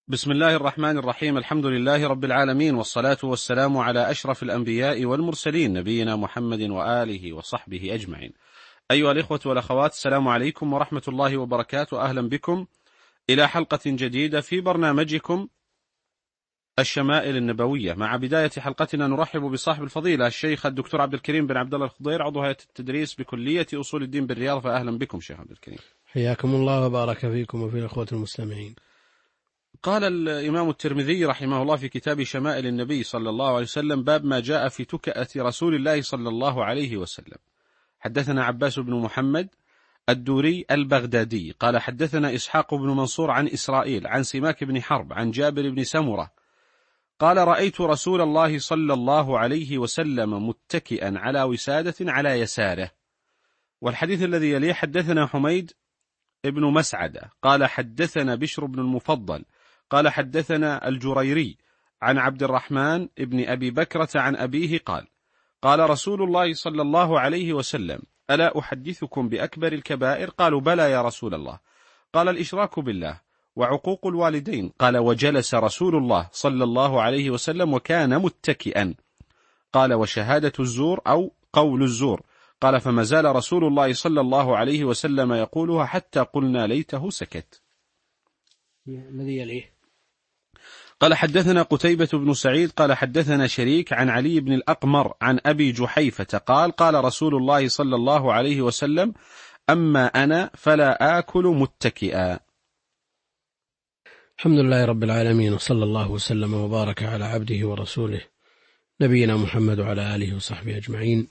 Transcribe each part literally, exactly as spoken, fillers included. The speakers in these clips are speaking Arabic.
بسم الله الرحمن الرحيم. الحمد لله رب العالمين، والصلاة والسلام على أشرف الأنبياء والمرسلين، نبينا محمد وآله وصحبه أجمعين. أيها الإخوة والأخوات، السلام عليكم ورحمة الله وبركاته. أهلا بكم إلى حلقة جديدة في برنامجكم الشمائل النبوية. مع بداية حلقتنا نرحب بصاحب الفضيلة الشيخ الدكتور عبد الكريم بن عبد الله الخضير، عضو هيئة التدريس بكلية أصول الدين بالرياض. فأهلا بكم شيخ عبد الكريم. حياكم الله وبارك فيكم وفي الأخوة المسلمين. قال الإمام الترمذي رحمه الله في كتاب شمائل النبي صلى الله عليه وسلم: باب ما جاء في تكأة رسول الله صلى الله عليه وسلم. حدثنا عباس بن محمد الدوري البغدادي قال حدثنا إسحاق بن منصور عن إسرائيل عن سماك بن حرب عن جابر بن سمرة قال: رأيت رسول الله صلى الله عليه وسلم متكئا على وسادة على يساره. والحديث الذي يليه: حدثنا حميد ابن مسعدة قال حدثنا بشر بن المفضل قال حدثنا الجريري عن عبد الرحمن ابن أبي بكرة عن أبيه قال: قال رسول الله صلى الله عليه وسلم: ألا أحدثكم بأكبر الكبائر؟ قالوا: بلى يا رسول الله. قال: الإشراك بالله وعقوق الوالدين. قال: وجلس رسول الله صلى الله عليه وسلم وكان متكئا. قال: وشهادة الزور أو قول الزور. قال: فما زال رسول الله صلى الله عليه وسلم يقولها حتى قلنا ليته سكت. الذي يليه: قال حدثنا قتيبة بن سعيد قال حدثنا شريك عن علي بن الأقمر عن أبي جحيفة قال: قال رسول الله صلى الله عليه وسلم: أما أنا فلا آكل متكئا. الحمد لله رب العالمين، وصلى الله وسلم وبارك على عبده ورسوله نبينا محمد وعلى آله وصحبه أجمعين.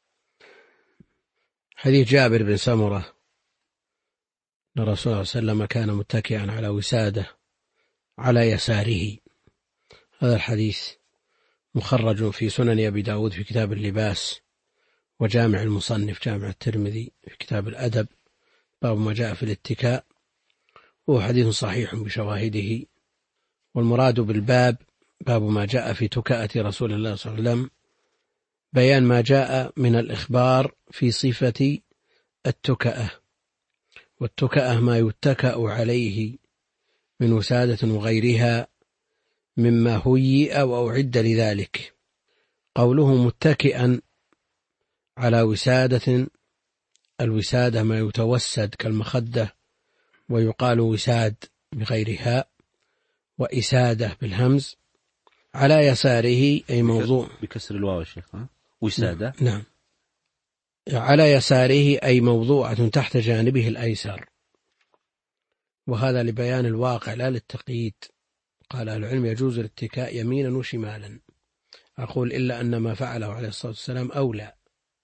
حديث جابر بن سمرة أن الرسول صلى الله عليه وسلم كان متكئا على وسادة على يساره. هذا الحديث مخرج في سنن أبي داود في كتاب اللباس، وجامع المصنف جامع الترمذي في كتاب الأدب باب ما جاء في الاتكاء، وهو حديث صحيح بشواهده. والمراد بالباب باب ما جاء في تكأة رسول الله صلى الله عليه وسلم، بيان ما جاء من الإخبار في صفة التكأة. والتكأة ما يتكأ عليه من وسادة وغيرها مما هيئ أو أعد لذلك. قوله متكئا على وسادة، الوسادة ما يتوسد كالمخدة، ويقال وساد بغيرها، وإسادة بالهمز. على يساره أي موضوع بكسر الواو يا شيخ. وسادة. نعم. على يساره أي موضوعة تحت جانبه الأيسر، وهذا لبيان الواقع لا للتقييد. قال أهل العلم: يجوز الاتكاء يمينا وشمالا. أقول إلا أن ما فعله عليه الصلاة والسلام أولى،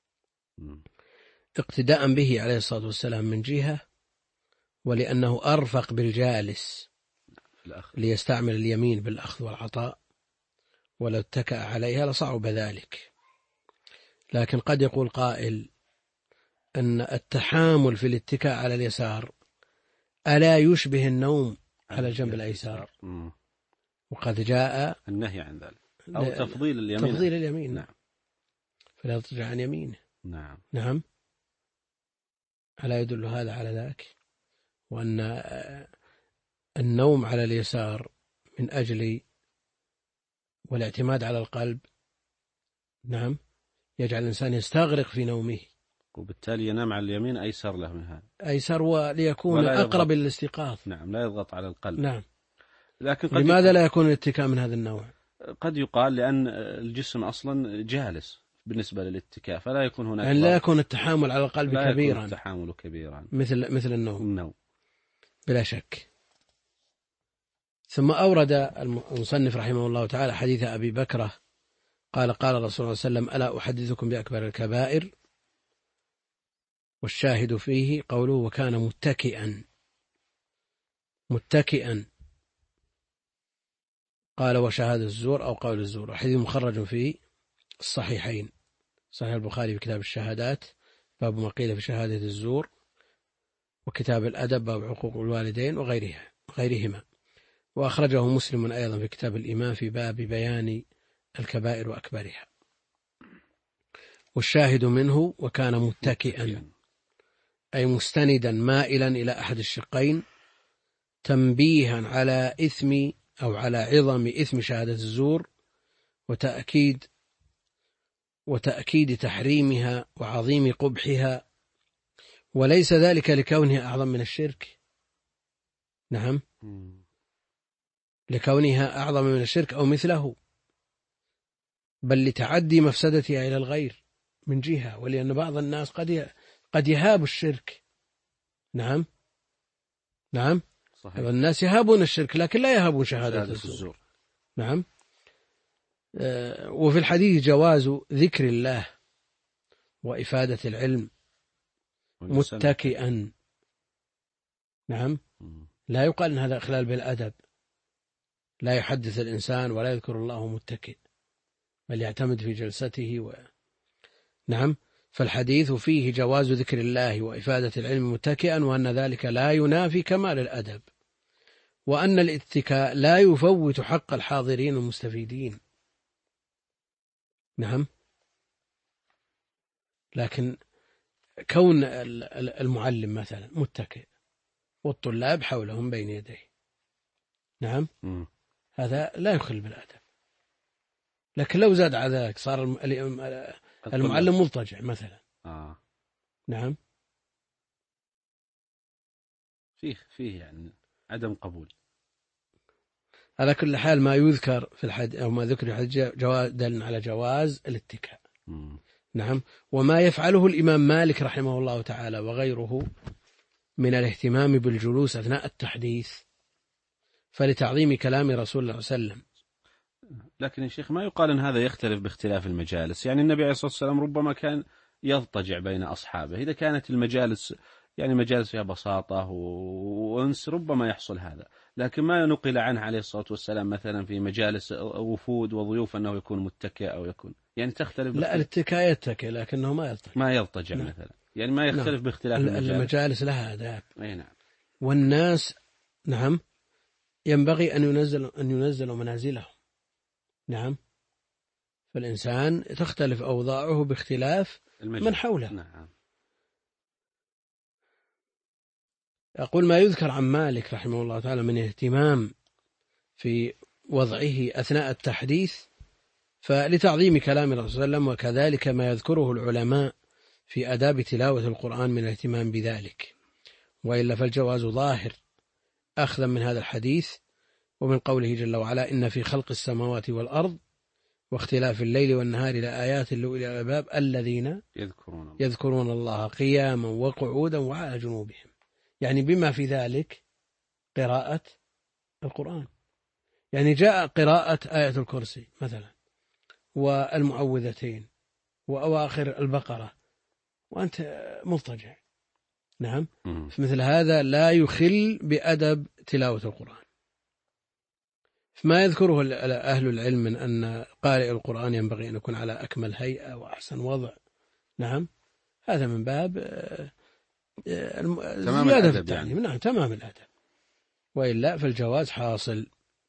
اقتداء به عليه الصلاة والسلام من جهة، ولأنه أرفق بالجالس ليستعمل اليمين بالأخذ والعطاء، ولو اتكأ عليها لصعب ذلك. لكن قد يقول قائل أن التحامل في الاتكاء على اليسار ألا يشبه النوم على الجنب الأيسر؟ وقد جاء النهي عن ذلك، أو تفضيل اليمين. تفضيل اليمين. نعم. فلا يضطجع عن يمينه. نعم. نعم. ألا يدل هذا على ذاك؟ وأن النوم على اليسار من أجل والاعتماد على القلب، نعم، يجعل الإنسان يستغرق في نومه، وبالتالي ينام على اليمين أيسر له من هذا. أيسر وليكون أقرب للاستيقاظ. نعم، لا يضغط على القلب. نعم. لكن قد لماذا لا يكون الاتكاء من هذا النوع؟ قد يقال لأن الجسم أصلا جالس بالنسبة للاتكاء، فلا يكون هناك يعني لا يكون التحامل على القلب لا كبيرا. يكون التحامل كبيرا مثل مثل النوم. النوم بلا شك. ثم أورد المصنف رحمه الله تعالى حديث أبي بكرة قال: قال الرسول صلى الله عليه وسلم: ألا أحدثكم بأكبر الكبائر؟ والشاهد فيه قوله: وكان متكئا. متكئا. قال: وشهادة الزور أو قول الزور. حديث مخرج في الصحيحين، صحيح البخاري في كتاب الشهادات باب ما قيل في شهادة الزور، وكتاب الأدب باب حقوق الوالدين وغيرها غيرهما. وأخرجه مسلم أيضا في كتاب الإيمان في باب بيان الكبائر وأكبرها. والشاهد منه: وكان متكئا، أي مستندا مائلا إلى أحد الشقين، تنبيها على إثم أو على عظم إثم شهادة الزور وتأكيد وتأكيد تحريمها وعظيم قبحها، وليس ذلك لكونها أعظم من الشرك. نعم، لكونها أعظم من الشرك أو مثله، بل لتعدي مفسدتها إلى الغير من جهة، ولأن بعض الناس قد قد يهاب الشرك. نعم نعم صحيح. الناس يهابون الشرك لكن لا يهابون شهادة الزور. الزور نعم. آه وفي الحديث جواز ذكر الله وإفادة العلم متكئا. نعم، لا يقال أن هذا إخلال بالأدب، لا يحدث الإنسان ولا يذكر الله متكئ، بل يعتمد في جلسته و... نعم. فالحديث فيه جواز ذكر الله وإفادة العلم متكئا، وأن ذلك لا ينافي كمال الأدب، وأن الاتكاء لا يفوت حق الحاضرين المستفيدين. نعم. لكن كون المعلم مثلا متكئ والطلاب حولهم بين يديه، نعم، م. هذا لا يخل بالأدب. لكن لو زاد على ذلك صار المعلم مضطجع مثلا، آه. نعم، فيه فيه يعني عدم قبول. على كل حال ما يذكر في الحد أو ما ذكر في الحديث جواز دل على جواز الاتكاء. م. نعم. وما يفعله الإمام مالك رحمه الله تعالى وغيره من الاهتمام بالجلوس أثناء التحديث فلتعظيم كلام رسول الله صلى الله عليه وسلم. لكن يا شيخ ما يقال أن هذا يختلف باختلاف المجالس، يعني النبي عليه الصلاة والسلام ربما كان يضطجع بين أصحابه، إذا كانت المجالس يعني مجالس فيها بساطة وأنس ربما يحصل هذا، لكن ما نقل عنه عليه الصلاة والسلام مثلا في مجالس وفود وضيوف أنه يكون متكئ أو يكون يعني تختلف. لا، الاتكاء يتكئ لكنه ما يضطجع ما يضطجع نعم. مثلا يعني ما يختلف نعم. باختلاف المجالس. المجالس لها آداب. أي نعم. والناس نعم ينبغي أن ينزلوا أن ينزلوا منازلهم. نعم. فالإنسان تختلف أوضاعه باختلاف المجال. من حوله. نعم. أقول ما يذكر عن مالك رحمه الله تعالى من اهتمام في وضعه أثناء التحديث فلتعظيم كلام الرسول صلى الله عليه وسلم، وكذلك ما يذكره العلماء في آداب تلاوة القرآن من الاهتمام بذلك، وإلا فالجواز ظاهر أخذا من هذا الحديث ومن قوله جل وعلا إن في خلق السماوات والأرض واختلاف الليل والنهار لآيات لأولي الألباب الذين يذكرون الله. يذكرون الله قياما وقعودا وعلى جنوبهم، يعني بما في ذلك قراءة القرآن. يعني جاء قراءة آية الكرسي مثلا والمعوذتين وأواخر البقرة وأنت مضطجع. نعم. فمثل هذا لا يخل بأدب تلاوة القرآن. فما يذكره أهل العلم من أن قارئ القرآن ينبغي أن يكون على أكمل هيئة وأحسن وضع. نعم، هذا من باب زيادة في التعليم يعني. نعم، تمام الأدب، وإلا فالجواز حاصل.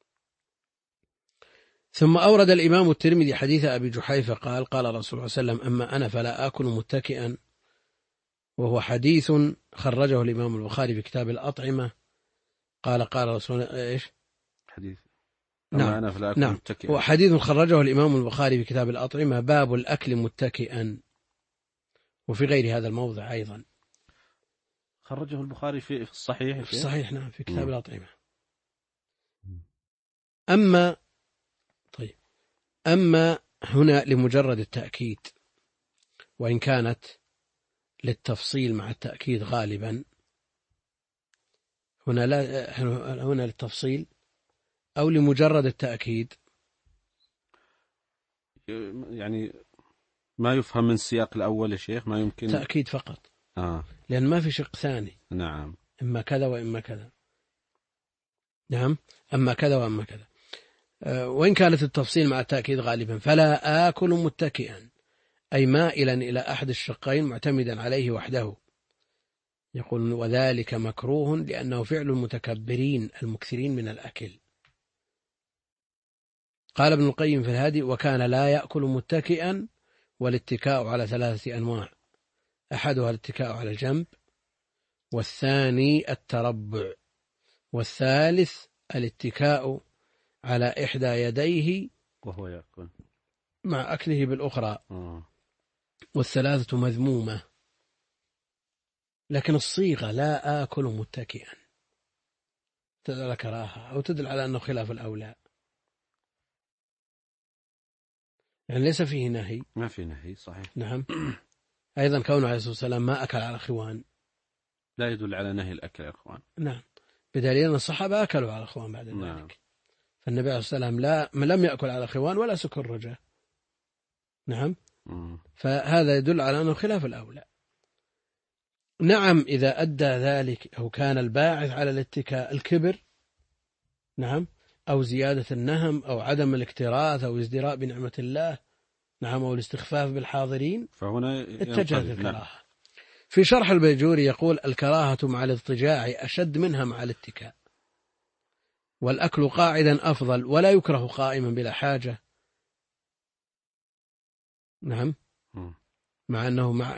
ثم أورد الإمام الترمذي حديث أبي جحيفة قال قال رسول الله صلى الله عليه وسلم أما أنا فلا آكل متكئا، وهو حديث خرجه الإمام البخاري في كتاب الأطعمة. قال قال رسول الله إيش حديث نعم أنا فلا آكل نعم متكئا، وحديث خرجه الإمام البخاري في كتاب الأطعمة باب الأكل متكئا، وفي غير هذا الموضع أيضا خرجه البخاري في الصحيح في الصحيح نعم في كتاب م. الأطعمة. أما طيب أما هنا لمجرد التأكيد، وإن كانت للتفصيل مع التأكيد غالبا، هنا لا هنا للتفصيل أو لمجرد التأكيد، يعني ما يفهم من السياق الأول يا شيخ، ما يمكن تأكيد فقط آه. لأن ما في شق ثاني. نعم، إما كذا وإما كذا. نعم، أما كذا وأما كذا. أه وإن كانت التفصيل مع التأكيد غالبا فلا آكل متكئا، أي مائلا إلى أحد الشقين معتمدا عليه وحده. يقول وذلك مكروه لأنه فعل المتكبرين المكثرين من الأكل. قال ابن القيم في الهادي وكان لا يأكل متكئا، والاتكاء على ثلاثة أنواع، أحدها الاتكاء على الجنب، والثاني التربع، والثالث الاتكاء على إحدى يديه وهو يأكل مع أكله بالأخرى. آه. والثلاثة مذمومة، لكن الصيغة لا آكل متكئا تدل على كراهة أو تدل على أنه خلاف الأولى، يعني ليس فيه نهي. ما في نهي صحيح. نعم. أيضا كونه عليه الصلاة والسلام ما أكل على خوان لا يدل على نهي الأكل يا أخوان. نعم، بدليل أن الصحابة أكلوا على خوان بعد ذلك. نعم. فالنبي عليه الصلاة والسلام لا لم يأكل على خوان ولا سكرجة. نعم. م. فهذا يدل على أنه خلاف الأولى. نعم، إذا أدى ذلك أو كان الباعث على الاتكاء الكبر، نعم، أو زيادة النهم أو عدم الاكتراث أو ازدراء بنعمة الله، نعم، أو الاستخفاف بالحاضرين، فهنا اتجهت الكراهة. في شرح البيجوري يقول: الكراهة مع الاضطجاع أشد منها مع الاتكاء، والأكل قاعدا أفضل، ولا يكره قائما بلا حاجة. نعم. م. مع أنه مع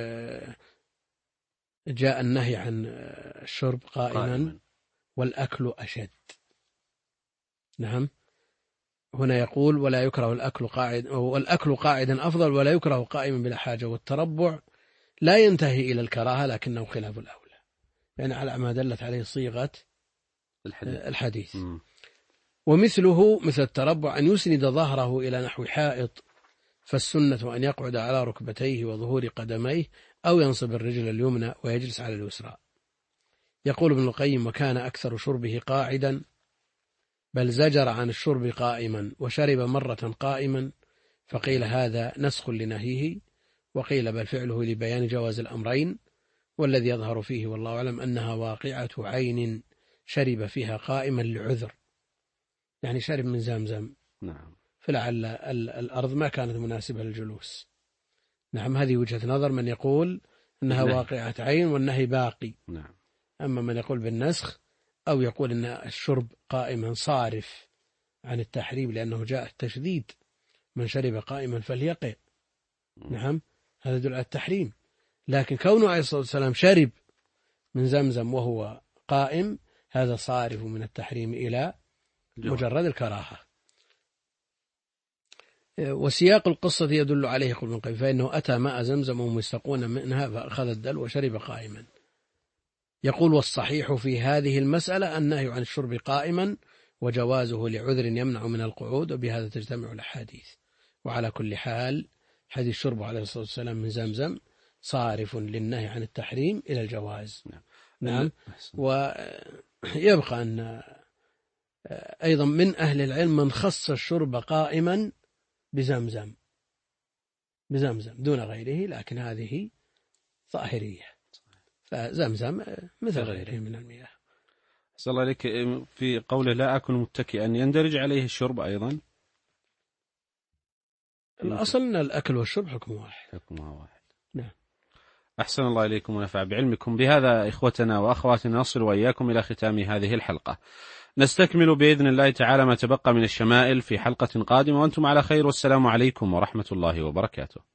جاء النهي عن الشرب قائما, قائما. والأكل أشد. نعم. هنا يقول: ولا يكره الأكل قاعد، والأكل قاعدا أفضل، ولا يكره قائما بلا حاجة. والتربع لا ينتهي إلى الكراهة، لكنه خلاف الأولى، يعني على ما دلت عليه صيغة الحديث, الحديث. ومثله مثل التربع أن يسند ظهره إلى نحو حائط، فالسنة أن يقعد على ركبتيه وظهور قدميه، أو ينصب الرجل اليمنى ويجلس على اليسرى. يقول ابن القيم: وكان أكثر شربه قاعدا، بل زجر عن الشرب قائما، وشرب مرة قائما، فقيل هذا نسخ لنهيه، وقيل بل فعله لبيان جواز الأمرين، والذي يظهر فيه والله أعلم أنها واقعة عين شرب فيها قائما لعذر، يعني شرب من زمزم. نعم. فلعل الأرض ما كانت مناسبة للجلوس. نعم. هذه وجهة نظر من يقول أنها النهي. واقعة عين والنهي باقي. نعم. أما من يقول بالنسخ أو يقول أن الشرب قائما صارف عن التحريم، لأنه جاء التشديد: من شرب قائما فليقع. نعم. هذا يدل على التحريم، لكن كونه عليه الصلاة والسلام شرب من زمزم وهو قائم، هذا صارف من التحريم إلى مجرد الكراهة. وسياق القصة يدل عليه يقول ابن القيم: فإنه أتى ماء زمزم ومستقون منها فأخذ الدلو وشرب قائما. يقول: والصحيح في هذه المسألة النهي عن الشرب قائما، وجوازه لعذر يمنع من القعود، وبهذا تجتمع الأحاديث. وعلى كل حال حديث الشرب عليه الصلاة والسلام من زمزم صارف للنهي عن التحريم إلى الجواز. نعم. نعم. ويبقى أن أيضا من أهل العلم من خص الشرب قائما بزمزم بزمزم دون غيره، لكن هذه ظاهرية، فزمزم مثل غيره من المياه. أسأل الله عليك، في قوله لا أكل متكئا يندرج عليه الشرب أيضا؟ الأصل أن الأكل والشرب حكم واحد. حكمها واحد. نعم. أحسن الله إليكم ونفع بعلمكم. بهذا إخوتنا وأخواتنا نصل وإياكم إلى ختام هذه الحلقة. نستكمل بإذن الله تعالى ما تبقى من الشمائل في حلقة قادمة، وأنتم على خير، والسلام عليكم ورحمة الله وبركاته.